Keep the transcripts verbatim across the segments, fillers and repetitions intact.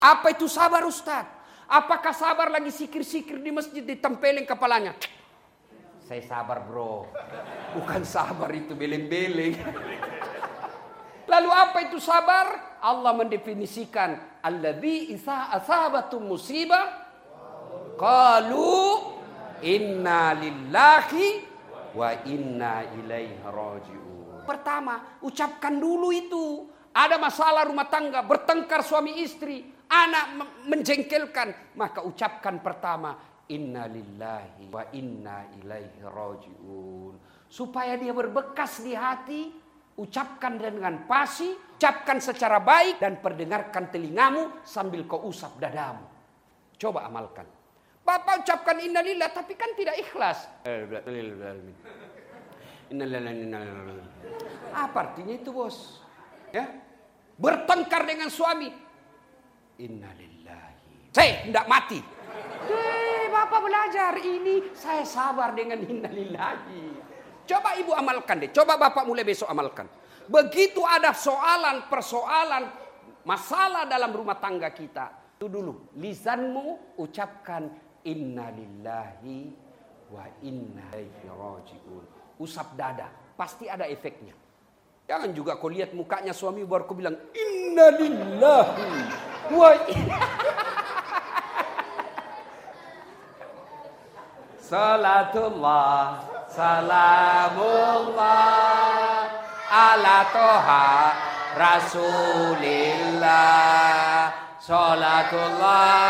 Apa itu sabar Ustaz? Apakah sabar lagi sikir-sikir di masjid ditempelin kepalanya? Saya sabar bro. Bukan sabar itu beleng-beleng. Lalu apa itu sabar? Allah mendefinisikan alladzi isa asabatum musibah qalu inna lillahi wa inna ilaihi raji'un. Pertama, ucapkan dulu itu. Ada masalah rumah tangga, bertengkar suami istri, anak menjengkelkan, maka ucapkan pertama inna lillahi wa inna ilaihi raji'un. Supaya dia berbekas di hati, ucapkan dengan pasti, ucapkan secara baik dan perdengarkan telingamu sambil kau usap dadamu. Coba amalkan. Bapak ucapkan innalillah tapi kan tidak ikhlas. Innalillah. Apa artinya itu bos? Ya, bertengkar dengan suami. Innalillahi. Saya tidak mati. Eh, Bapak belajar ini. Saya sabar dengan innalillahi. Coba ibu amalkan deh. Coba Bapak mulai besok amalkan. Begitu ada soalan, persoalan, masalah dalam rumah tangga kita. Itu dulu. Lisanmu ucapkan innalillahi wa inna ilaihi raji'un. Usap dada. Pasti ada efeknya. Jangan juga kau lihat mukanya suami baru kau bilang innalillahi wa inna. Salatullah salamullah ala toha rasulillah. Salatullah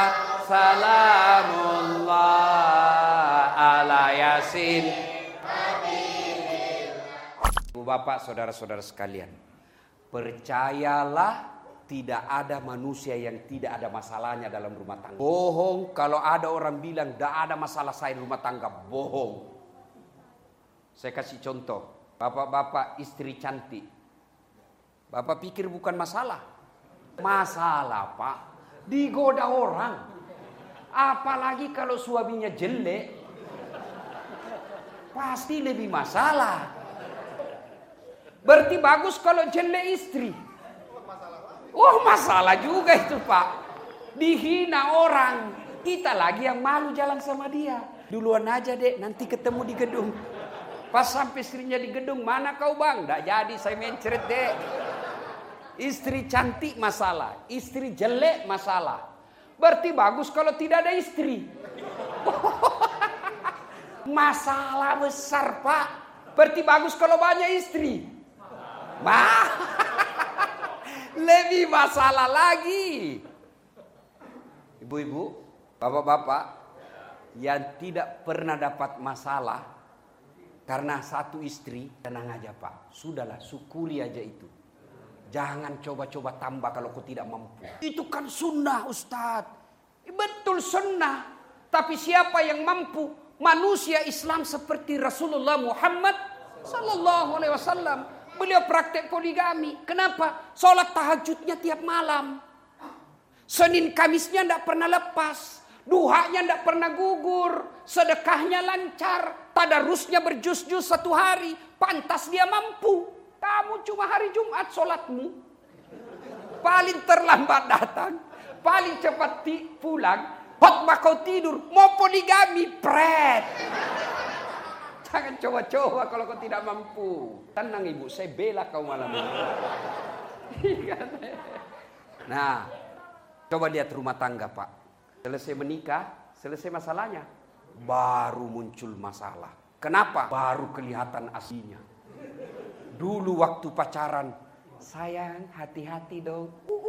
salamullah ala yasin. Bapak, saudara-saudara sekalian, percayalah tidak ada manusia yang tidak ada masalahnya dalam rumah tangga. Bohong kalau ada orang bilang tidak ada masalah saya di rumah tangga, bohong. Saya kasih contoh, bapak-bapak istri cantik, bapak pikir bukan masalah? Masalah Pak, digoda orang. Apalagi kalau suaminya jelek, pasti lebih masalah. Berarti bagus kalau jelek istri. Oh masalah juga itu Pak. Dihina orang. Kita lagi yang malu jalan sama dia. Duluan aja dek, nanti ketemu di gedung. Pas sampai istrinya di gedung, mana kau bang? Nggak jadi, saya mencret dek. Istri cantik masalah, istri jelek masalah. Berarti bagus kalau tidak ada istri. Masalah besar Pak. Berarti bagus kalau banyak istri. Bah, lebih masalah lagi. Ibu-ibu, bapak-bapak yang tidak pernah dapat masalah karena satu istri, tenang aja Pak. Sudahlah, syukuri aja itu. Jangan coba-coba tambah kalau kau tidak mampu. Itu kan sunnah Ustadz. Betul sunnah. Tapi siapa yang mampu? Manusia Islam seperti Rasulullah Muhammad Sallallahu Alaihi Wasallam. Beliau praktek poligami. Kenapa? Sholat tahajudnya tiap malam. Senin Kamisnya tidak pernah lepas. Duhanya tidak pernah gugur. Sedekahnya lancar. Tadarusnya berjus-jus satu hari. Pantas dia mampu. Kamu cuma hari Jumat sholatmu. Paling terlambat datang. Paling cepat pulang. Khotbah kau tidur. Mau poligami. Pret. Jangan coba-coba kalau kau tidak mampu. Tenang ibu, saya bela kau malam ini. Nah, coba lihat rumah tangga Pak. Selesai menikah, selesai masalahnya. Baru muncul masalah. Kenapa? Baru kelihatan aslinya. Dulu waktu pacaran, sayang hati-hati dong.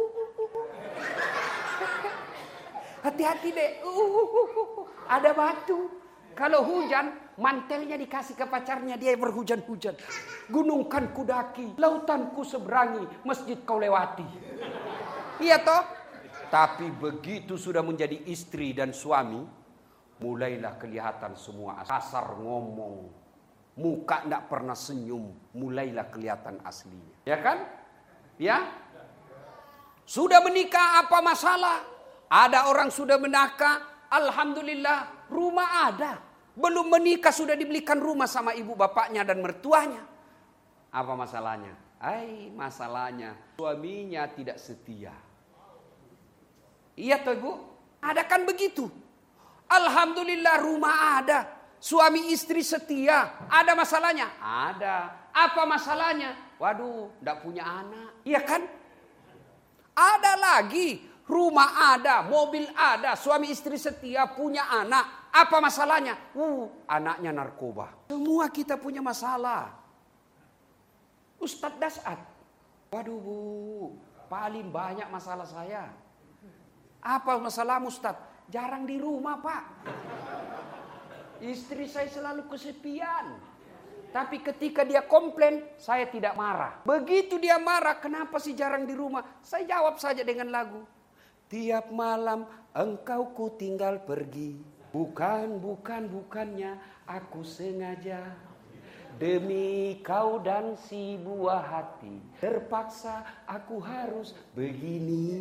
Hati-hati deh. Ada batu. Kalau hujan, mantelnya dikasih ke pacarnya, dia berhujan-hujan. Gunung kan kudaki, lautan ku seberangi, masjid kau lewati. Iya toh? Tapi begitu sudah menjadi istri dan suami, mulailah kelihatan semua kasar ngomong. Muka tidak pernah senyum, mulailah kelihatan aslinya. Ya kan? Ya? Sudah menikah apa masalah? Ada orang sudah menikah. Alhamdulillah rumah ada. Belum menikah sudah dibelikan rumah sama ibu bapaknya dan mertuanya. Apa masalahnya? Ay, masalahnya suaminya tidak setia. Iya toh Ibu? Ada kan begitu? Alhamdulillah rumah ada. Suami istri setia. Ada masalahnya? Ada. Apa masalahnya? Waduh, enggak punya anak. Iya kan? Ada lagi. Rumah ada, mobil ada, suami istri setia, punya anak. Apa masalahnya? Uh, anaknya narkoba. Semua kita punya masalah. Ustadz Dasat. Waduh Bu, paling banyak masalah saya. Apa masalah Ustadz? Jarang di rumah Pak. Istri saya selalu kesepian. Tapi ketika dia komplain, saya tidak marah. Begitu dia marah, kenapa sih jarang di rumah? Saya jawab saja dengan lagu. Tiap malam engkau ku tinggal pergi. Bukan, bukan, bukannya aku sengaja. Demi kau dan si buah hati, terpaksa aku harus begini.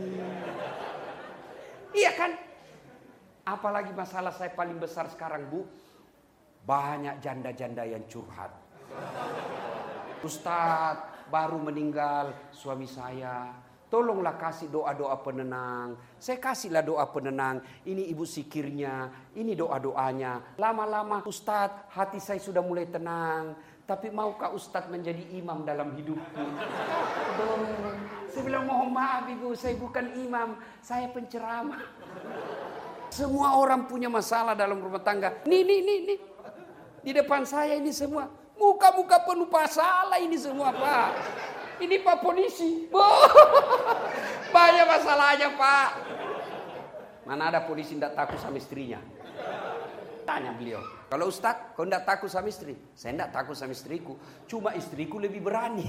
Iya kan? Apalagi masalah saya paling besar sekarang Bu. Banyak janda-janda yang curhat. Ustadz, baru meninggal suami saya. Tolonglah kasih doa-doa penenang. Saya kasihlah doa penenang. Ini ibu sikirnya, ini doa-doanya. Lama-lama Ustadz, hati saya sudah mulai tenang. Tapi maukah Ustadz menjadi imam dalam hidupku? Aduh, saya bilang mohon maaf ibu, saya bukan imam, saya penceramah. Semua orang punya masalah dalam rumah tangga. Nih, nih, nih, nih. Di depan saya ini semua. Muka-muka penuh masalah ini semua Pak. Ini Pak polisi. Banyak masalahnya Pak. Mana ada polisi tidak takut sama istrinya? Tanya beliau. Kalau Ustadz, kau tidak takut sama istri? Saya tidak takut sama istriku. Cuma istriku lebih berani.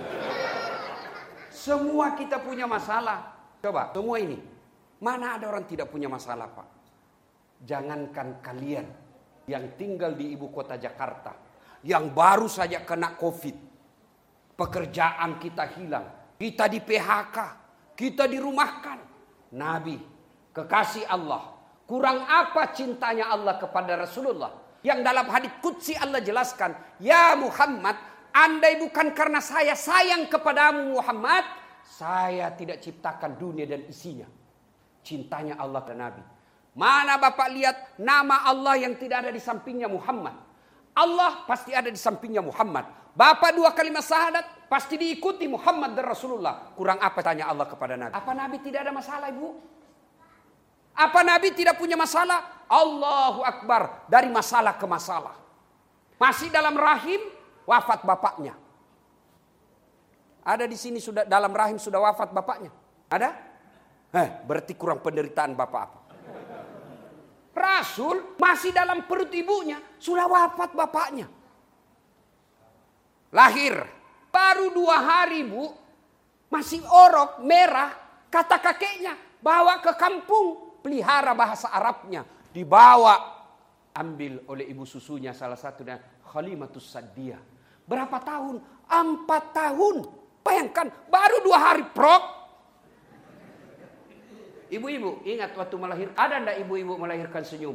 Semua kita punya masalah. Coba, semua ini. Mana ada orang tidak punya masalah Pak? Jangankan kalian yang tinggal di ibu kota Jakarta. Yang baru saja kena COVID. Pekerjaan kita hilang. Kita di P H K. Kita dirumahkan. Nabi, kekasih Allah. Kurang apa cintanya Allah kepada Rasulullah. Yang dalam hadits qudsi Allah jelaskan. Ya Muhammad, andai bukan karena saya sayang kepadamu Muhammad. Saya tidak ciptakan dunia dan isinya. Cintanya Allah ke Nabi. Mana Bapak lihat nama Allah yang tidak ada di sampingnya Muhammad. Allah pasti ada di sampingnya Muhammad. Bapak dua kalimat syahadat pasti diikuti Muhammad dan Rasulullah. Kurang apa tanya Allah kepada Nabi? Apa Nabi tidak ada masalah Ibu? Apa Nabi tidak punya masalah? Allahu Akbar. Dari masalah ke masalah. Masih dalam rahim wafat bapaknya. Ada di sini sudah dalam rahim sudah wafat bapaknya? Ada? Eh, berarti kurang penderitaan bapak apa? Rasul masih dalam perut ibunya sudah wafat bapaknya. Lahir baru dua hari Bu, masih orok merah. Kata kakeknya bawa ke kampung, pelihara bahasa Arabnya, dibawa ambil oleh ibu susunya salah satunya Khalimatus Sa'diyah. Berapa tahun? Empat tahun. Bayangkan baru dua hari prok. Ibu-ibu ingat waktu melahirkan, ada enggak ibu-ibu melahirkan senyum?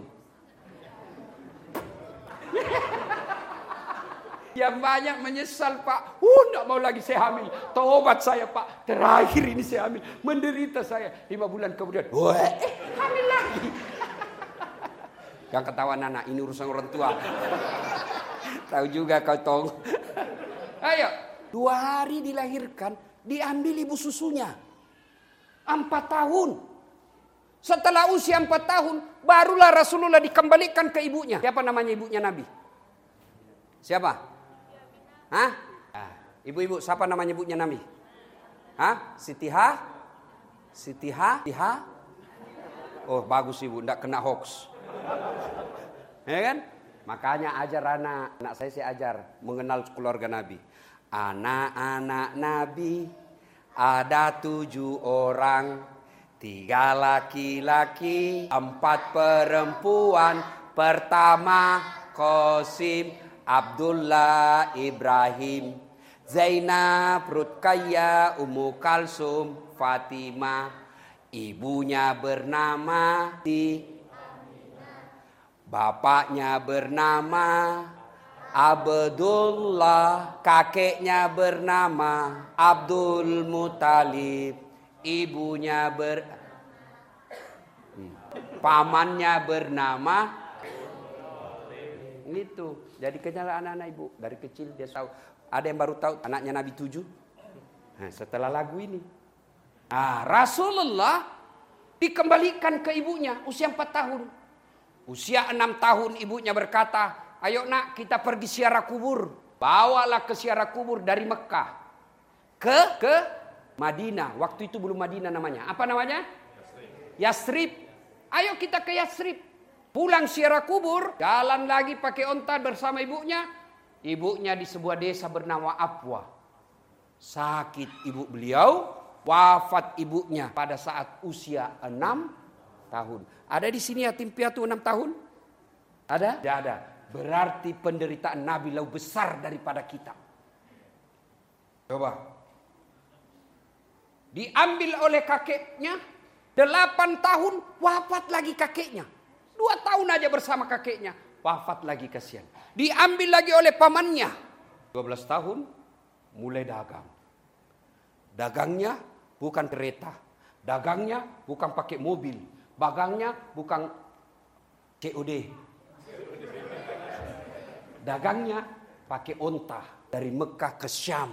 Yang banyak menyesal Pak. Uh, enggak mau lagi saya hamil. Tobat saya Pak. Terakhir ini saya hamil. Menderita saya. Lima bulan kemudian. Wah, eh, hamil lagi. Yang ketawa anak. Ini urusan orang tua. Tahu juga kau tong. Ayo. Dua hari dilahirkan. Diambil ibu susunya. Empat tahun. Setelah usia empat tahun. Barulah Rasulullah dikembalikan ke ibunya. Siapa namanya ibunya Nabi? Siapa? Hah? Ibu-ibu, siapa namanya ibunya Nabi? Hah? Siti Ha? Siti Ha? Siti Ha? Oh, bagus ibu, enggak kena hoax. Ya kan? Makanya ajar anak, anak saya saya ajar mengenal keluarga Nabi. Anak-anak Nabi ada tujuh orang, tiga laki-laki, empat perempuan. Pertama Qasim, Abdullah, Ibrahim, Zainab, Ruqayyah, Ummu Kalsum, Fatimah. Ibunya bernama Di, bapaknya bernama Abdullah, kakeknya bernama Abdul Muthalib, ibunya ber Pamannya bernama itu. Jadi kenyala anak-anak ibu dari kecil dia tahu. Ada yang baru tahu anaknya Nabi tujuh. Nah, setelah lagu ini, nah, Rasulullah dikembalikan ke ibunya usia empat tahun. Usia enam tahun ibunya berkata, ayo nak kita pergi ziarah kubur. Bawalah ke ziarah kubur dari Mekah ke ke Madinah. Waktu itu belum Madinah namanya. Apa namanya? Yasrib. Ayo kita ke Yasrib. Pulang ziarah kubur, jalan lagi pakai onta bersama ibunya. Ibunya di sebuah desa bernama Abwa. Sakit ibu beliau, wafat ibunya pada saat usia enam tahun. Ada di sini yatim piatu enam tahun? Ada? Tidak ada. Berarti penderitaan Nabi lebih besar daripada kita. Coba. Diambil oleh kakeknya, delapan tahun wafat lagi kakeknya. Dua tahun aja bersama kakeknya, wafat lagi kasihan. Diambil lagi oleh pamannya, dua belas tahun mulai dagang. Dagangnya bukan kereta, dagangnya bukan pakai mobil, dagangnya bukan C O D. Dagangnya pakai onta dari Mekah ke Syam.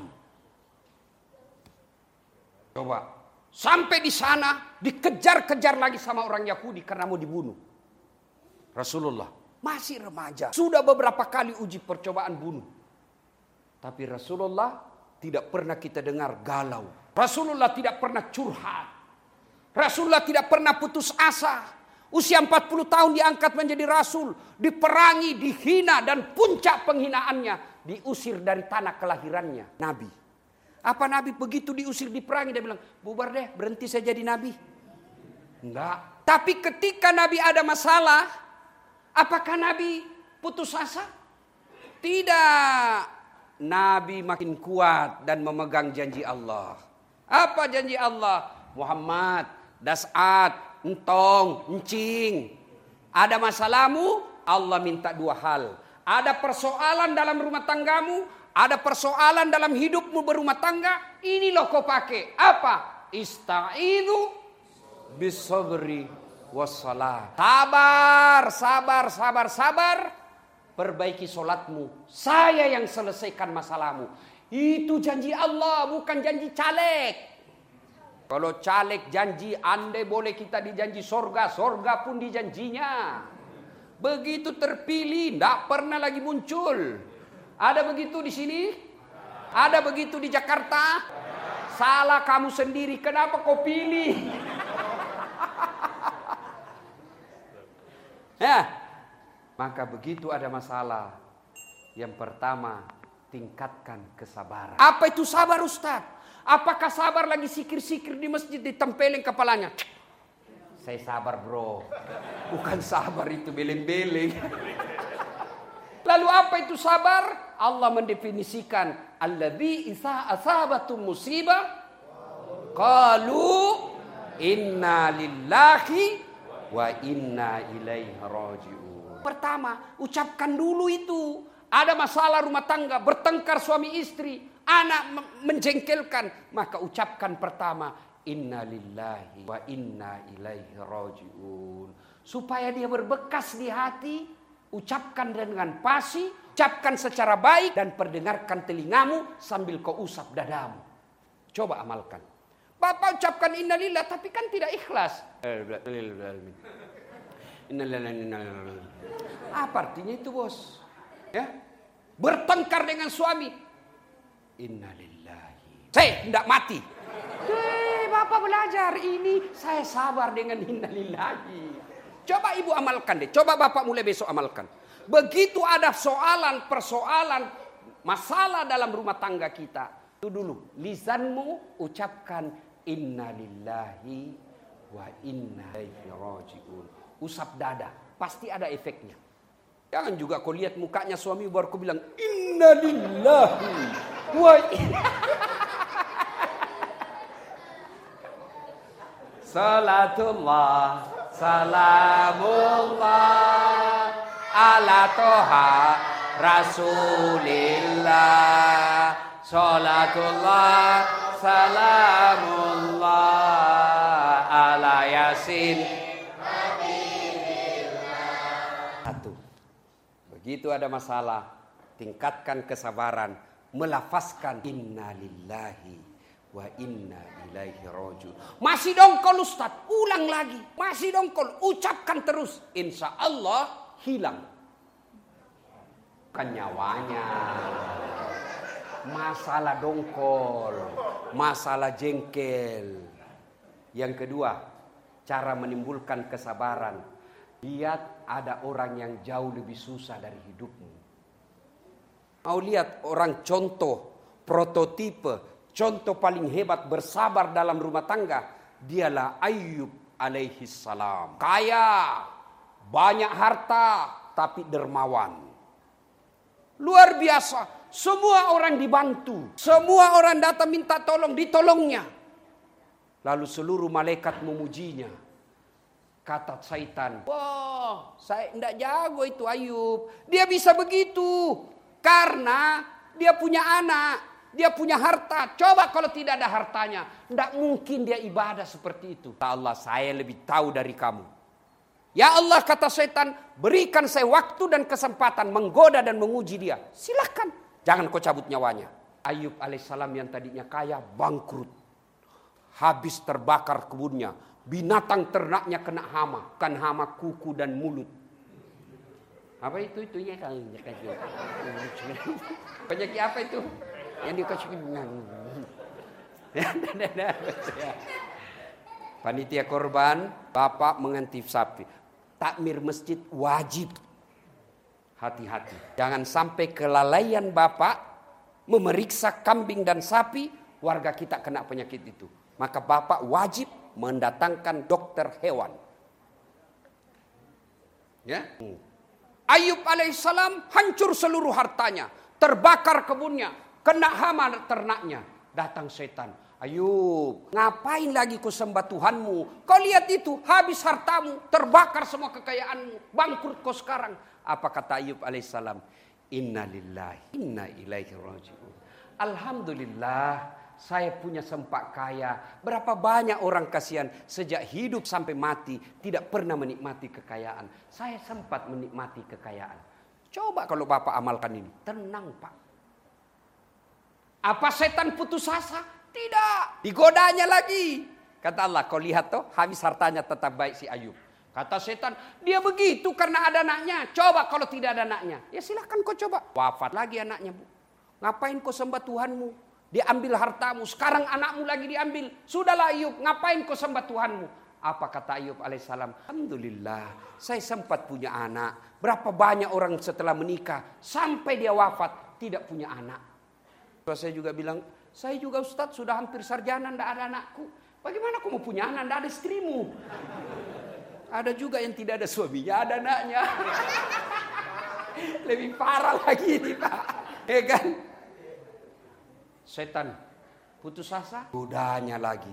Coba, sampai di sana dikejar-kejar lagi sama orang Yahudi karena mau dibunuh. Rasulullah masih remaja, sudah beberapa kali uji percobaan bunuh. Tapi Rasulullah tidak pernah kita dengar galau. Rasulullah tidak pernah curhat. Rasulullah tidak pernah putus asa. Usia empat puluh tahun diangkat menjadi Rasul. Diperangi, dihina, dan puncak penghinaannya diusir dari tanah kelahirannya. Nabi. Apa Nabi begitu diusir, diperangi, dia bilang, bubar deh, berhenti saya jadi Nabi. Enggak. Tapi ketika Nabi ada masalah, apakah Nabi putus asa? Tidak. Nabi makin kuat dan memegang janji Allah. Apa janji Allah? Muhammad, Das'at, Entong, Encing. Ada masalahmu, Allah minta dua hal. Ada persoalan dalam rumah tanggamu, ada persoalan dalam hidupmu berumah tangga. Ini loh kau pakai. Apa? Ista'idhu bisabri wassalat. Sabar, sabar, sabar, sabar. Perbaiki solatmu. Saya yang selesaikan masalahmu. Itu janji Allah, bukan janji caleg. Kalau caleg janji, andai boleh kita dijanji sorga, sorga pun dijanjinya. Begitu terpilih, tidak pernah lagi muncul. Ada begitu di sini? Ada begitu di Jakarta? Salah kamu sendiri, kenapa kau pilih? Ya, maka begitu ada masalah. Yang pertama, tingkatkan kesabaran. Apa itu sabar, Ustaz? Apakah sabar lagi sikir-sikir di masjid ditempelin kepalanya? Saya sabar bro. Bukan sabar itu beleng-beleng. Lalu apa itu sabar? Allah mendefinisikan alladzi idza asabatum musibah qalu inna lillahi wa inna ilaihi raji'un. Pertama, ucapkan dulu itu. Ada masalah rumah tangga, bertengkar suami istri, anak menjengkelkan, maka ucapkan pertama inna lillahi wa inna ilaihi raji'un. Supaya dia berbekas di hati, ucapkan dengan pasti, ucapkan secara baik dan perdengarkan telingamu sambil kau usap dadamu. Coba amalkan. Bapak ucapkan inna lillahi tapi kan tidak ikhlas. Apa artinya itu, bos? Ya, bertengkar dengan suami. Innalillahi. Saya tidak mati. Hei, Bapak belajar ini. Saya sabar dengan innalillahi. Coba ibu amalkan deh. Coba Bapak mulai besok amalkan. Begitu ada soalan, persoalan, masalah dalam rumah tangga kita. Itu dulu. Lisanmu ucapkan innalillahi wa inna ilaihi raji'un. Usap dada. Pasti ada efeknya. Jangan juga kau lihat mukanya suami baru kau bilang innalillahi wa inna. Salatullah salamullah ala toha rasulillah. Salatullah salamullah ala yasin Satu, begitu ada masalah, tingkatkan kesabaran, melafazkan inna lillahi wa inna ilaihi raji'un. Masih dongkol Ustaz, ulang lagi. Masih dongkol, ucapkan terus. Insya Allah hilang. Bukan nyawanya. Masalah dongkol, masalah jengkel. Yang kedua, cara menimbulkan kesabaran. Lihat ada orang yang jauh lebih susah dari hidupmu. Mau lihat orang contoh, prototipe, contoh paling hebat bersabar dalam rumah tangga. Dialah Ayub alaihi salam. Kaya, banyak harta, tapi dermawan. Luar biasa. Semua orang dibantu. Semua orang datang minta tolong, ditolongnya. Lalu seluruh malaikat memujinya. Kata syaitan, wah, saya tidak jago itu Ayub. Dia bisa begitu karena dia punya anak, dia punya harta. Coba kalau tidak ada hartanya, tidak mungkin dia ibadah seperti itu. Ya Allah, saya lebih tahu dari kamu. Ya Allah, kata syaitan, berikan saya waktu dan kesempatan menggoda dan menguji dia. Silakan, jangan kau cabut nyawanya. Ayub alaihissalam yang tadinya kaya bangkrut, habis terbakar kebunnya. Binatang ternaknya kena hama, kan hama kuku dan mulut. Apa itu itunya kalau dikasih? Penyakit apa itu? Yang dikasih panitia korban, bapak mengantisipasi. Takmir masjid wajib. Hati-hati, jangan sampai kelalaian bapak memeriksa kambing dan sapi, warga kita kena penyakit itu. Maka bapak wajib mendatangkan dokter hewan. Ya. Ayub alaihissalam hancur seluruh hartanya, terbakar kebunnya, kena hama ternaknya. Datang setan. Ayub, ngapain lagi kau sembah Tuhanmu? Kau lihat itu, habis hartamu, terbakar semua kekayaanmu, bangkrut kau sekarang. Apa kata Ayub alaihissalam? Inna lillahi, inna ilaihi raji'un. Alhamdulillah. Saya punya sempak kaya. Berapa banyak orang kasihan sejak hidup sampai mati tidak pernah menikmati kekayaan. Saya sempat menikmati kekayaan. Coba kalau Bapak amalkan ini. Tenang Pak. Apa setan putus asa? Tidak. Digodanya lagi. Kata Allah, kau lihat toh habis hartanya tetap baik si Ayub. Kata setan, dia begitu karena ada anaknya. Coba kalau tidak ada anaknya. Ya silahkan kau coba. Wafat lagi anaknya Bu. Ngapain kau sembah Tuhanmu? Diambil hartamu, sekarang anakmu lagi diambil. Sudahlah Ayub, ngapain kau sembah Tuhanmu? Apa kata Ayub alaihissalam? Alhamdulillah, saya sempat punya anak. Berapa banyak orang setelah menikah, sampai dia wafat, tidak punya anak. Saya juga bilang, saya juga Ustadz sudah hampir sarjana, tidak ada anakku. Bagaimana kau mau punya anak, tidak ada istrimu? Ada juga yang tidak ada suaminya, ada anaknya. Lebih parah lagi ini Pak. Ya kan? Setan putus asa, godanya lagi.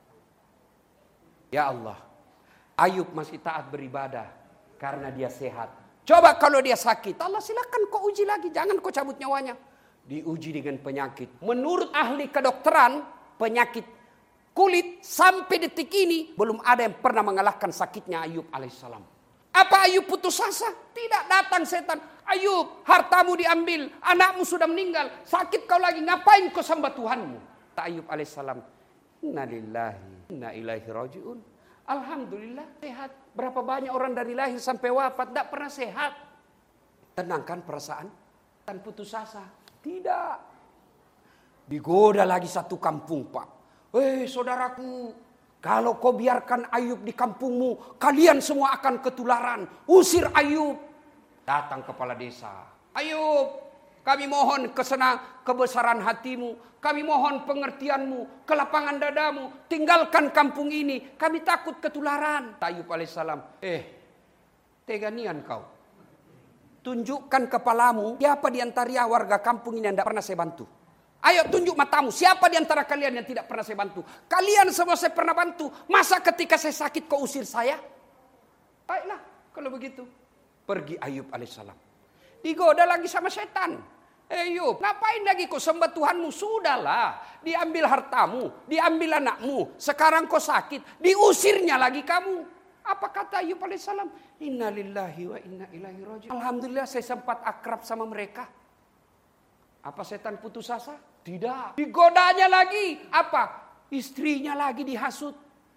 Ya Allah, Ayub masih taat beribadah karena dia sehat. Coba kalau dia sakit, Allah silakan kau uji lagi, jangan kau cabut nyawanya. Diuji dengan penyakit. Menurut ahli kedokteran, penyakit kulit sampai detik ini belum ada yang pernah mengalahkan sakitnya Ayub alaihissalam. Apa Ayub putus asa? Tidak, datang setan. Ayub, hartamu diambil, anakmu sudah meninggal, sakit kau lagi, ngapain kau sembah Tuhanmu? Ayub alaihissalam, inna lillahi, inna ilaihi raji'un. Alhamdulillah sehat. Berapa banyak orang dari lahir sampai wafat tidak pernah sehat. Tenangkan perasaan dan putus asa. Tidak. Digoda lagi satu kampung Pak. Eh saudaraku, kalau kau biarkan Ayub di kampungmu, kalian semua akan ketularan. Usir Ayub. Datang kepala desa. Ayub, kami mohon kesenang kebesaran hatimu. Kami mohon pengertianmu, kelapangan dadamu. Tinggalkan kampung ini. Kami takut ketularan. Ayub alaihissalam. Eh, teganian kau. Tunjukkan kepalamu. Siapa di antara warga kampung ini yang tidak pernah saya bantu? Ayo tunjuk matamu. Siapa di antara kalian yang tidak pernah saya bantu? Kalian semua saya pernah bantu. Masa ketika saya sakit kau usir saya? Baiklah kalau begitu. Pergi Ayub alaihissalam. Digoda lagi sama setan. Ayub, ngapain lagi kau sembah Tuhanmu? Sudahlah. Diambil hartamu. Diambil anakmu. Sekarang kau sakit. Diusirnya lagi kamu. Apa kata Ayub alaihissalam? Inna lillahi wa inna ilaihi raji'un. Alhamdulillah saya sempat akrab sama mereka. Apa setan putus asa? Tidak. Digodanya lagi. Apa? Istrinya lagi dihasut.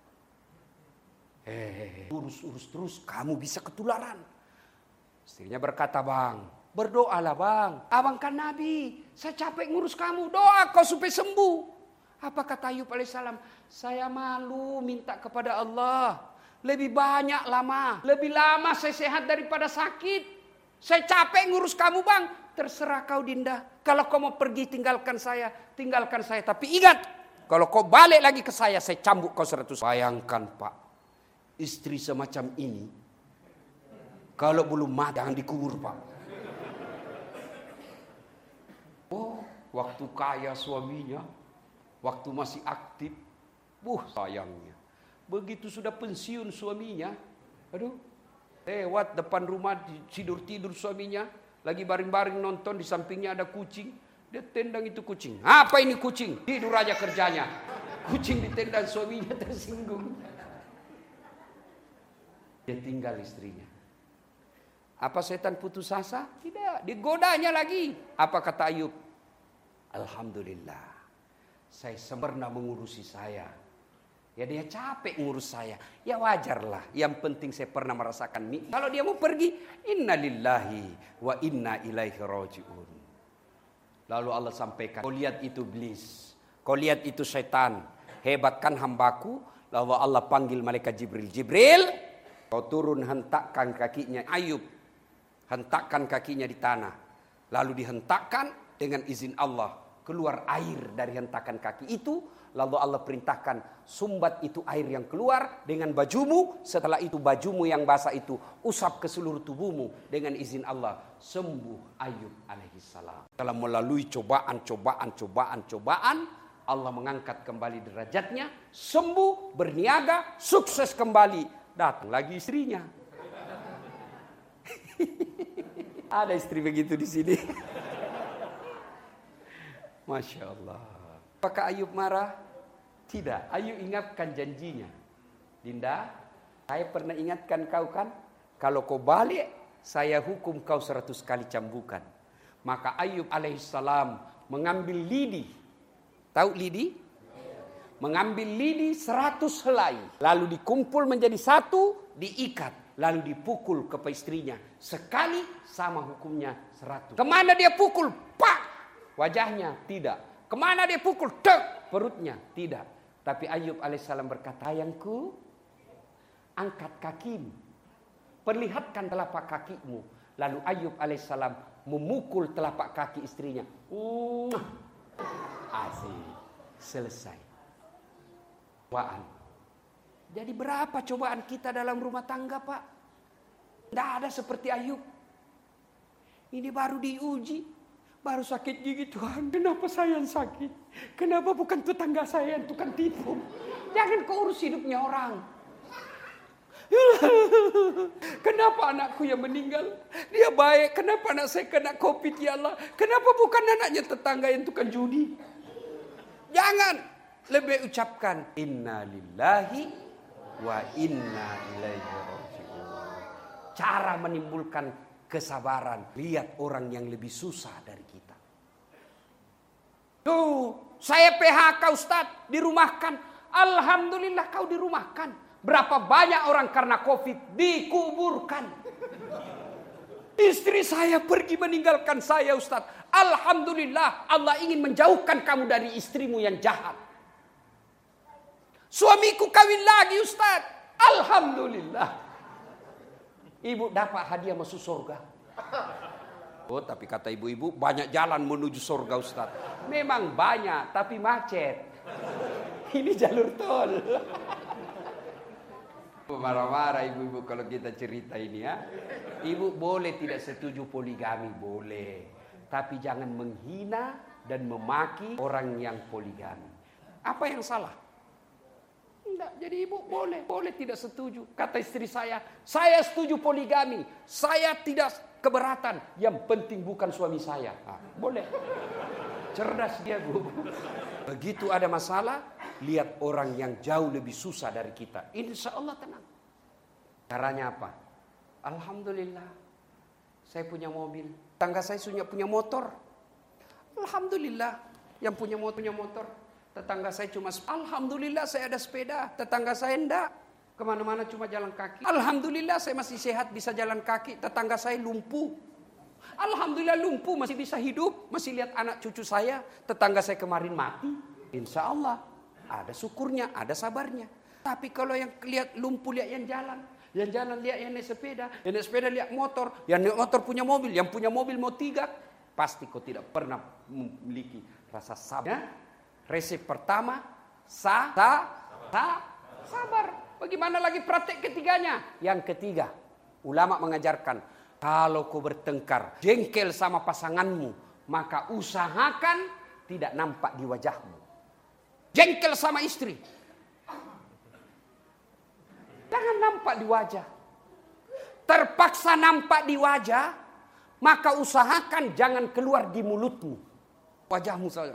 Eh, urus-urus terus, kamu bisa ketularan. Istrinya berkata, bang, berdoalah bang. Abang kan Nabi, saya capek ngurus kamu. Doa kau supaya sembuh. Apa kata Ayub alaihissalam? Saya malu minta kepada Allah. Lebih banyak lama. Lebih lama saya sehat daripada sakit. Saya capek ngurus kamu bang. Terserah kau Dinda. Kalau kau mau pergi tinggalkan saya. Tinggalkan saya. Tapi ingat. Kalau kau balik lagi ke saya. Saya cambuk kau seratus. Bayangkan pak. Istri semacam ini. Kalau belum mati jangan dikubur pak. Oh. Waktu kaya suaminya. Waktu masih aktif. Buh sayangnya. Begitu sudah pensiun suaminya. Aduh. Lewat depan rumah tidur-tidur suaminya. Lagi baring-baring nonton, di sampingnya ada kucing. Dia tendang itu kucing. Apa ini kucing? Tidur aja kerjanya. Kucing ditendang, suaminya tersinggung. Dia tinggal istrinya. Apa setan putus asa? Tidak. Digodanya lagi. Apa kata Ayub? Alhamdulillah. Saya sempurna mengurusi saya. Ya dia capek ngurus saya. Ya wajarlah. Yang penting saya pernah merasakan nikmat. Kalau dia mau pergi, inna lillahi wa inna ilaihi raji'un. Lalu Allah sampaikan, kau lihat itu iblis, kau lihat itu setan, hebatkan hambaku. Lalu Allah panggil malaikat Jibril. Jibril, kau turun hentakkan kakinya Ayub. Hentakkan kakinya di tanah. Lalu dihentakkan dengan izin Allah. Keluar air dari hentakan kaki itu. Lalu Allah perintahkan sumbat itu air yang keluar dengan bajumu. Setelah itu bajumu yang basah itu usap ke seluruh tubuhmu. Dengan izin Allah sembuh Ayub alaihissalam. Dalam melalui cobaan, cobaan, cobaan, cobaan. Allah mengangkat kembali derajatnya. Sembuh, berniaga, sukses kembali. Datang lagi istrinya. Ada istri begitu di sini. Masya Allah. Apakah Ayub marah? Tidak. Ayub ingatkan janjinya. Dinda, saya pernah ingatkan kau kan? Kalau kau balik, saya hukum kau seratus kali cambukan. Maka Ayub alaihissalam mengambil lidi. Tahu lidi? Mengambil lidi seratus helai. Lalu dikumpul menjadi satu, diikat. Lalu dipukul ke istrinya. Sekali sama hukumnya seratus. Kemana dia pukul? Pak! Wajahnya tidak. Kemana dia pukul? Tek! Perutnya. Tidak. Tapi Ayub alaihissalam berkata, sayangku, angkat kakimu. Perlihatkan telapak kakimu. Lalu Ayub alaihissalam memukul telapak kaki istrinya. Asik. Selesai. Cobaan. Jadi berapa cobaan kita dalam rumah tangga pak? Tidak ada seperti Ayub. Ini baru diuji. Baru sakit gigi, Tuhan, kenapa saya yang sakit? Kenapa bukan tetangga saya yang tukang tipu? Jangan kau urus hidupnya orang. Kenapa anakku yang meninggal? Dia baik, kenapa anak saya kena COVID ya Allah? Kenapa bukan anaknya tetangga yang tukang judi? Jangan. Lebih ucapkan, inna lillahi wa inna ilaihi raji'un. Cara menimbulkan kesabaran. Lihat orang yang lebih susah dari kita. Tuh, saya P H K Ustaz, dirumahkan. Alhamdulillah kau dirumahkan. Berapa banyak orang karena COVID dikuburkan. Istri saya pergi meninggalkan saya Ustaz. Alhamdulillah Allah ingin menjauhkan kamu dari istrimu yang jahat. Suamiku kawin lagi Ustaz. Alhamdulillah. Ibu dapat hadiah masuk surga. Oh, tapi kata ibu-ibu banyak jalan menuju surga Ustaz. Memang banyak, tapi macet. Ini jalur tol. Marah-marah ibu-ibu kalau kita cerita ini ya. Ibu boleh tidak setuju poligami, boleh. Tapi jangan menghina dan memaki orang yang poligami. Apa yang salah? Tidak, jadi ibu boleh, boleh tidak setuju. Kata istri saya, saya setuju poligami. Saya tidak keberatan. Yang penting bukan suami saya. Nah, boleh. Cerdas dia bu. Begitu ada masalah, lihat orang yang jauh lebih susah dari kita. Insya Allah tenang. Caranya apa? Alhamdulillah, saya punya mobil. Tetangga saya punya punya motor. Alhamdulillah, yang punya motor punya motor. Tetangga saya cuma, alhamdulillah saya ada sepeda. Tetangga saya enggak, kemana-mana cuma jalan kaki. Alhamdulillah saya masih sehat, bisa jalan kaki. Tetangga saya lumpuh. Alhamdulillah lumpuh, masih bisa hidup, masih lihat anak cucu saya. Tetangga saya kemarin mati. Insya Allah ada syukurnya, ada sabarnya. Tapi kalau yang lihat lumpuh, lihat yang jalan, yang jalan lihat yang naik sepeda, yang naik sepeda lihat motor, yang naik motor punya mobil, yang punya mobil mau tiga, pasti kau tidak pernah memiliki rasa sabar. Resep pertama, sa, sa, sa, sabar. Bagaimana lagi praktek ketiganya? Yang ketiga, ulama mengajarkan, kalau kau bertengkar, jengkel sama pasanganmu, maka usahakan tidak nampak di wajahmu. Jengkel sama istri, jangan nampak di wajah. Terpaksa nampak di wajah, maka usahakan jangan keluar di mulutmu. Wajahmu saja.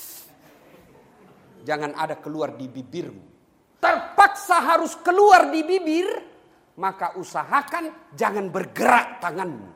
Jangan ada keluar di bibirmu. Terpaksa harus keluar di bibir, maka usahakan jangan bergerak tanganmu.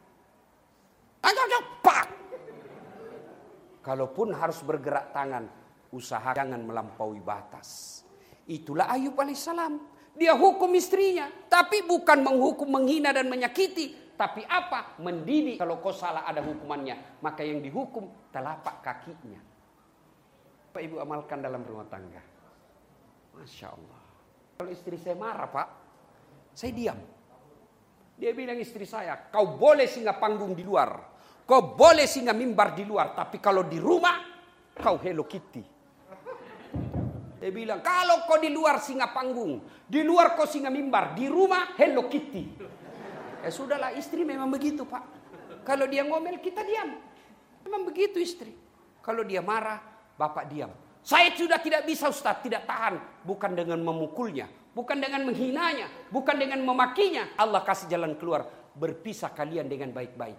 Pak. Kalaupun harus bergerak tangan, usaha jangan melampaui batas. Itulah Ayub alaihissalam. Dia hukum istrinya, tapi bukan menghukum, menghina dan menyakiti, tapi apa? Mendidik. Kalau kau salah ada hukumannya, maka yang dihukum telapak kakinya. Pak Ibu amalkan dalam rumah tangga. Masya Allah. Kalau istri saya marah Pak, saya diam. Dia bilang istri saya, kau boleh singgah panggung di luar, kau boleh singgah mimbar di luar, tapi kalau di rumah kau Hello Kitty. Dia bilang, kalau kau di luar singgah panggung, di luar kau singgah mimbar, di rumah Hello Kitty. Ya sudahlah, istri memang begitu Pak. Kalau dia ngomel kita diam. Memang begitu istri. Kalau dia marah, bapak diam. Saya sudah tidak bisa Ustaz, tidak tahan. Bukan dengan memukulnya, bukan dengan menghinanya, bukan dengan memakinya. Allah kasih jalan keluar. Berpisah kalian dengan baik-baik.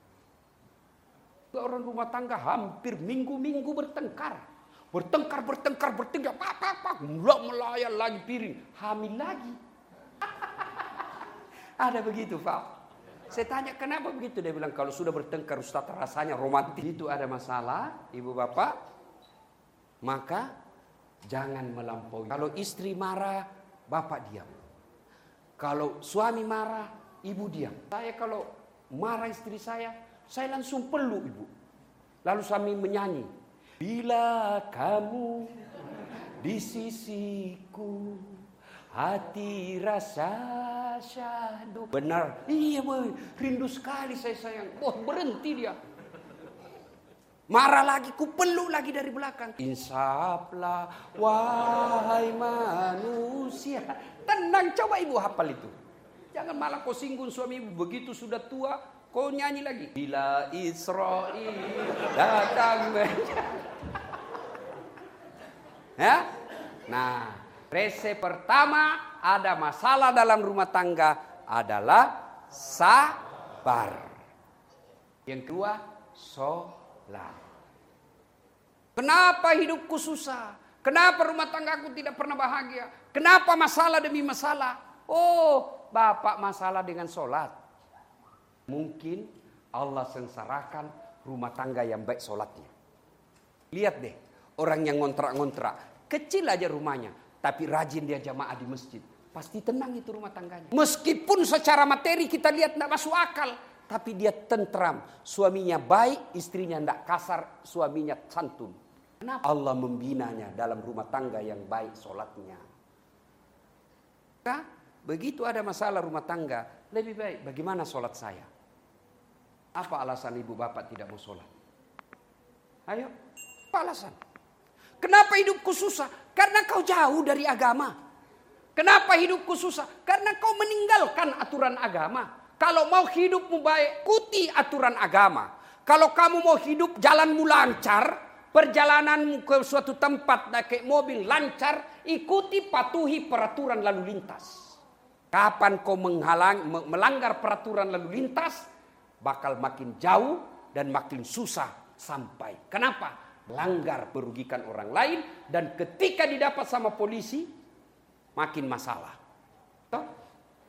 Orang rumah tangga hampir minggu-minggu bertengkar. Bertengkar, bertengkar, bertengkar. Pak, pak, pak. Mulai melayang lagi piring. Hamil lagi. Ada begitu Pak. Saya tanya kenapa begitu. Dia bilang kalau sudah bertengkar Ustaz rasanya romantis. Itu ada masalah ibu bapak. Maka jangan melampaui. Kalau istri marah bapak diam. Kalau suami marah ibu diam. Saya kalau marah istri saya, saya langsung peluk ibu. Lalu suami menyanyi. Bila kamu di sisiku, hati rasa syahdu. Benar. Iya boy, rindu sekali saya sayang. Oh berhenti dia. Marah lagi, ku peluk lagi dari belakang. Insaflah wahai manusia. Tenang, coba ibu hafal itu. Jangan malah kau singgung suami ibu. Begitu sudah tua, kau nyanyi lagi. Bila Israel datang. Ya? Nah, resep pertama ada masalah dalam rumah tangga adalah sabar. Yang kedua, sholat. Kenapa hidupku susah? Kenapa rumah tanggaku tidak pernah bahagia? Kenapa masalah demi masalah? Oh, bapak masalah dengan sholat. Mungkin Allah sengsarakan rumah tangga yang baik sholatnya. Lihat deh, orang yang ngontrak-ngontrak, kecil aja rumahnya, tapi rajin dia jamaah di masjid. Pasti tenang itu rumah tangganya. Meskipun secara materi kita lihat tidak masuk akal, tapi dia tentram. Suaminya baik, istrinya tidak kasar, suaminya santun. Kenapa? Allah membinanya dalam rumah tangga yang baik sholatnya. Nah, begitu ada masalah rumah tangga, lebih baik bagaimana sholat saya? Apa alasan ibu bapak tidak mau sholat? Ayo, apa alasan? Kenapa hidupku susah? Karena kau jauh dari agama. Kenapa hidupku susah? Karena kau meninggalkan aturan agama. Kalau mau hidupmu baik, ikuti aturan agama. Kalau kamu mau hidup jalanmu lancar, perjalananmu ke suatu tempat naik mobil lancar, ikuti patuhi peraturan lalu lintas. Kapan kau menghalang, melanggar peraturan lalu lintas, bakal makin jauh dan makin susah sampai. Kenapa? Melanggar merugikan orang lain dan ketika didapat sama polisi makin masalah. Toh?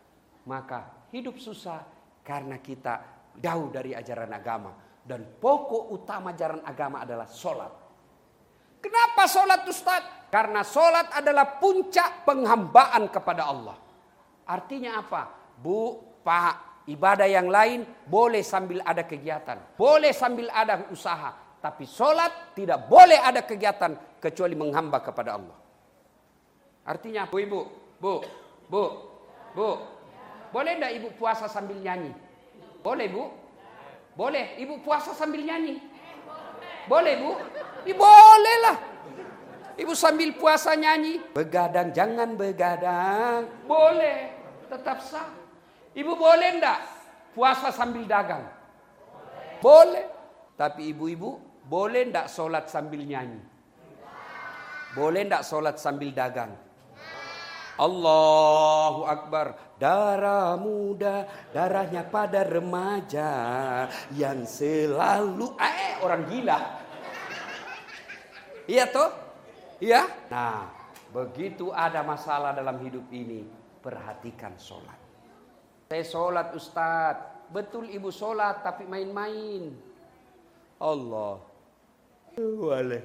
maka hidup susah karena kita jauh dari ajaran agama. Dan pokok utama ajaran agama adalah sholat. Kenapa sholat, Ustaz? Karena sholat adalah puncak penghambaan kepada Allah. Artinya apa? Bu, Pak, ibadah yang lain boleh sambil ada kegiatan. Boleh sambil ada usaha. Tapi sholat tidak boleh ada kegiatan kecuali menghamba kepada Allah. Artinya, bu, ibu, bu, bu, bu, boleh enggak ibu puasa sambil nyanyi? Boleh, bu? Boleh ibu puasa sambil nyanyi? Boleh, bu? Ya, boleh lah. Ibu sambil puasa nyanyi. Begadang, jangan begadang. Boleh, tetap sah. Ibu boleh enggak puasa sambil dagang? Boleh. Tapi ibu-ibu boleh enggak sholat sambil nyanyi? Boleh enggak sholat sambil dagang? Allahu Akbar. Darah muda, darahnya pada remaja yang selalu eh orang gila. Iya toh? Iya? Nah, begitu ada masalah dalam hidup ini, perhatikan sholat. Saya sholat, Ustadz. Betul ibu sholat tapi main-main. Allah. Waleh.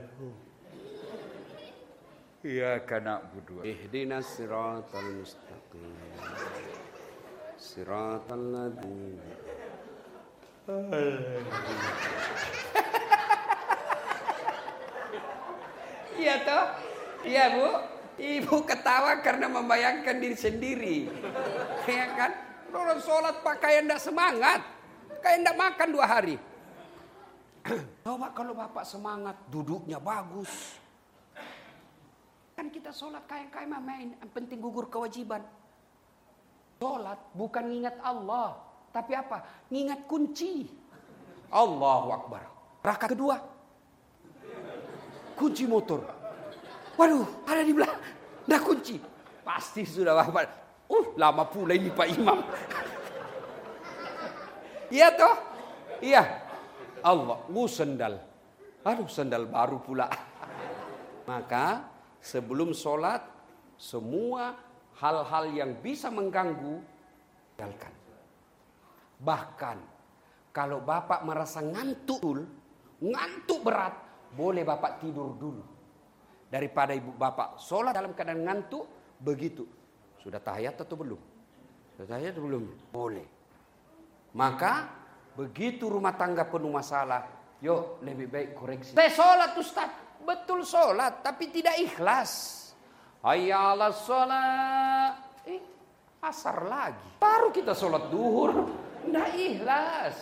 Iyyaka na'budu. Ihdinas siratal mustaqim. Siratal ladzina. Iya toh? Iya, Bu. Ibu ketawa karena membayangkan diri sendiri. Ya kan? Orang sholat Pak kayak enggak semangat. Kayak enggak makan dua hari. Coba kalau Bapak semangat, duduknya bagus. Kan kita sholat kayak-kayak main, yang penting gugur kewajiban. Sholat bukan ngingat Allah, tapi apa? Ngingat kunci. Allahu Akbar. Rakaat kedua, kunci motor. Waduh, ada di belakang. Dah kunci. Pasti sudah Bapak. Uh, lama pula ini Pak Imam. Iya toh? Iya. Allah, uh sendal. Aduh, sendal baru pula. Maka sebelum sholat, semua hal-hal yang bisa mengganggu, tinggalkan. Bahkan, kalau Bapak merasa ngantuk, ngantuk berat, boleh Bapak tidur dulu. Daripada ibu Bapak sholat dalam keadaan ngantuk, begitu. Sudah tahiyat atau belum? Sudah tahiyat atau belum? Boleh. Maka, begitu rumah tangga penuh masalah, yuk lebih baik koreksi. Saya sholat, Ustaz. Betul sholat, tapi tidak ikhlas. Hayya 'alas sholat. Eh, asar lagi. Baru kita sholat duhur. Tidak ikhlas.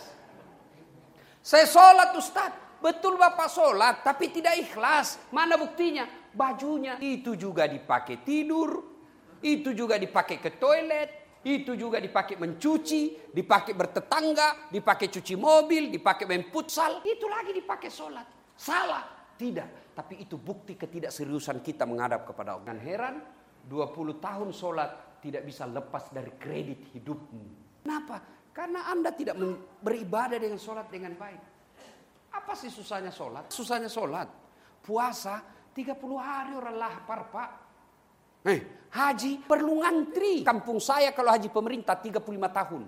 Saya sholat, Ustaz. Betul Bapak sholat, tapi tidak ikhlas. Mana buktinya? Bajunya. Itu juga dipakai tidur. Itu juga dipakai ke toilet. Itu juga dipakai mencuci. Dipakai bertetangga. Dipakai cuci mobil. Dipakai main futsal. Itu lagi dipakai sholat. Salah. Tidak, tapi itu bukti ketidakseriusan kita menghadap kepada Allah. Dan heran, dua puluh tahun sholat tidak bisa lepas dari kredit hidupmu. Kenapa? Karena Anda tidak beribadah dengan sholat dengan baik. Apa sih susahnya sholat? Susahnya sholat. Puasa, tiga puluh hari orang lapar, Pak. Eh, haji perlu ngantri. Kampung saya kalau haji pemerintah tiga puluh lima tahun.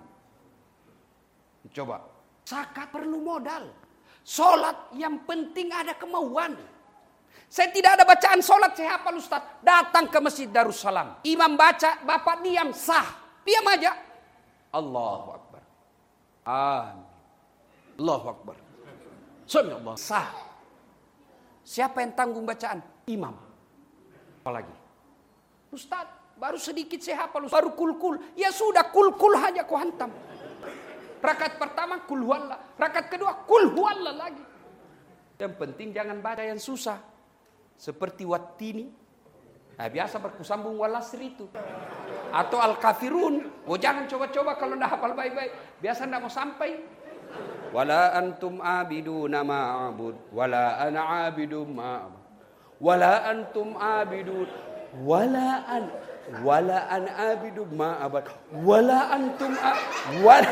Coba. Zakat perlu modal. Sholat yang penting ada kemauan. Saya tidak ada bacaan sholat, saya hafal Ustaz. Datang ke Masjid Darussalam. Imam baca, Bapak diam, sah. Diam aja. Allahu Akbar. Amin. Allahu Akbar. Subhanallah, sah. Siapa yang tanggung bacaan? Imam. Apalagi? Ustaz, baru sedikit saya hafal. Baru kul-kul. Ya sudah, kul-kul aja ku hantam. Rakaat pertama kul huwallah, rakaat kedua kul huwallah lagi. Yang penting jangan baca yang susah. Seperti wattini. Nah, biasa berkusambung walasri itu. Atau al-kafirun. Oh, jangan coba-coba kalau enggak hafal baik-baik. Biasa enggak mau sampai. Wala antum abiduna ma'abud, wala ana abidum ma'abud. Wala antum abidun, wala an wala an abidum ma'abud. Wala antum a wala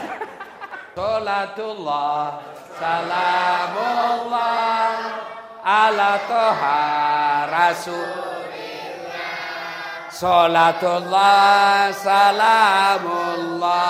Salatullah, salamullah, ala toha rasulillah. Salatullah, salamullah,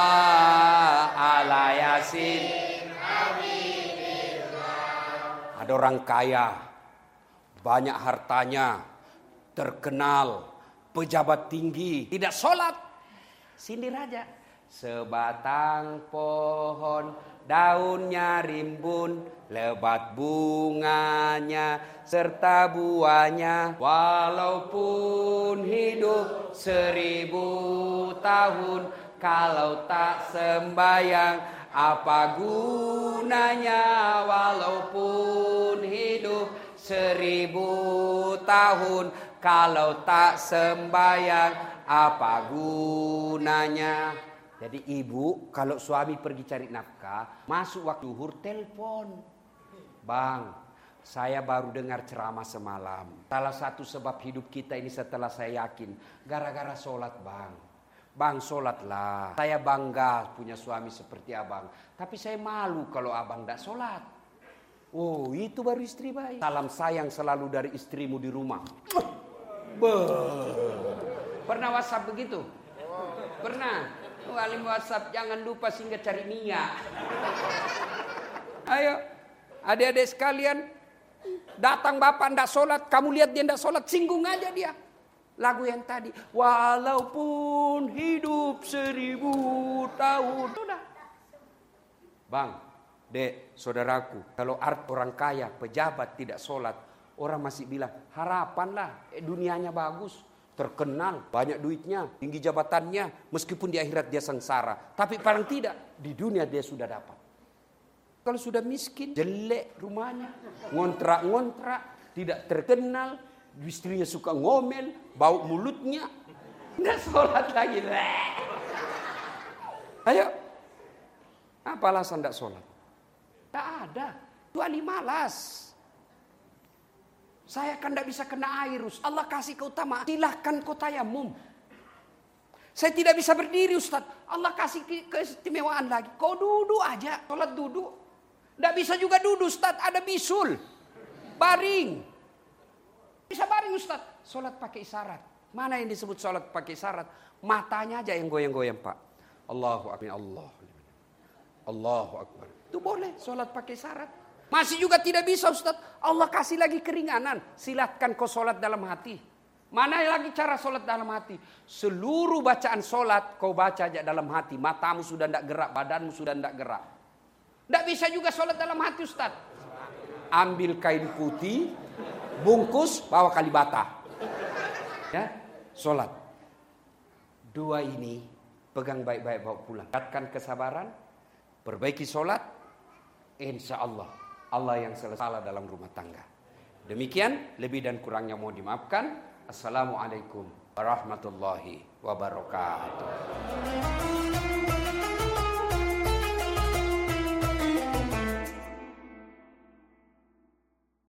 Ada orang kaya, banyak hartanya, terkenal, pejabat tinggi, tidak sholat. Sindir aja. Sebatang pohon, daunnya rimbun, lebat bunganya, serta buahnya. Walaupun hidup seribu tahun, kalau tak sembayang, apa gunanya? Walaupun hidup seribu tahun, kalau tak sembayang, apa gunanya? Jadi ibu kalau suami pergi cari nafkah, masuk waktu zuhur telepon. Bang, saya baru dengar ceramah semalam. Salah satu sebab hidup kita ini setelah saya yakin, gara-gara sholat bang. Bang sholatlah. Saya bangga punya suami seperti abang. Tapi saya malu kalau abang tidak sholat. Oh itu baru istri baik. Salam sayang selalu dari istrimu di rumah. Pernah WhatsApp begitu? Pernah? Walim WhatsApp jangan lupa singgah cari Mia. Ayo adik-adik sekalian, datang bapak ndak sholat, kamu lihat dia ndak sholat, singgung aja dia. Lagu yang tadi, walaupun hidup seribu tahun. Sudah. Bang, dek, saudaraku, kalau art orang kaya, pejabat tidak sholat, orang masih bilang harapanlah, eh, dunianya bagus. Terkenal, banyak duitnya, tinggi jabatannya, meskipun di akhirat dia sengsara. Tapi paling tidak, di dunia dia sudah dapat. Kalau sudah miskin, jelek rumahnya, ngontrak-ngontrak, tidak terkenal, istrinya suka ngomel, bau mulutnya, nggak sholat lagi. Ayo, apa alasan nggak sholat? Nggak ada, kecuali malas. Saya kan tidak bisa kena air, Ustaz. Allah kasih keutamaan. Silahkan kau tayamum. Saya tidak bisa berdiri, Ustaz. Allah kasih keistimewaan lagi. Kau duduk aja. Sholat duduk. Tidak bisa juga duduk, Ustaz. Ada bisul. Baring. Bisa baring, Ustaz. Sholat pakai isyarat. Mana yang disebut sholat pakai isyarat? Matanya aja yang goyang-goyang, Pak. Allahu Akbar. Allah. Allahu Akbar. Itu boleh sholat pakai isyarat. Masih juga tidak bisa, Ustaz. Allah kasih lagi keringanan. Silakan kau sholat dalam hati. Mana lagi cara sholat dalam hati? Seluruh bacaan sholat kau baca aja dalam hati. Matamu sudah tidak gerak, badanmu sudah tidak gerak. Tidak bisa juga sholat dalam hati, Ustaz. Ambil kain putih, bungkus, bawa Kalibata. Ya, sholat. Dua ini pegang baik-baik, bawa pulang. Tingkatkan kesabaran, perbaiki sholat, insya Allah. Allah yang salah dalam rumah tangga. Demikian, lebih dan kurangnya mohon dimaafkan. Assalamualaikum warahmatullahi wabarakatuh.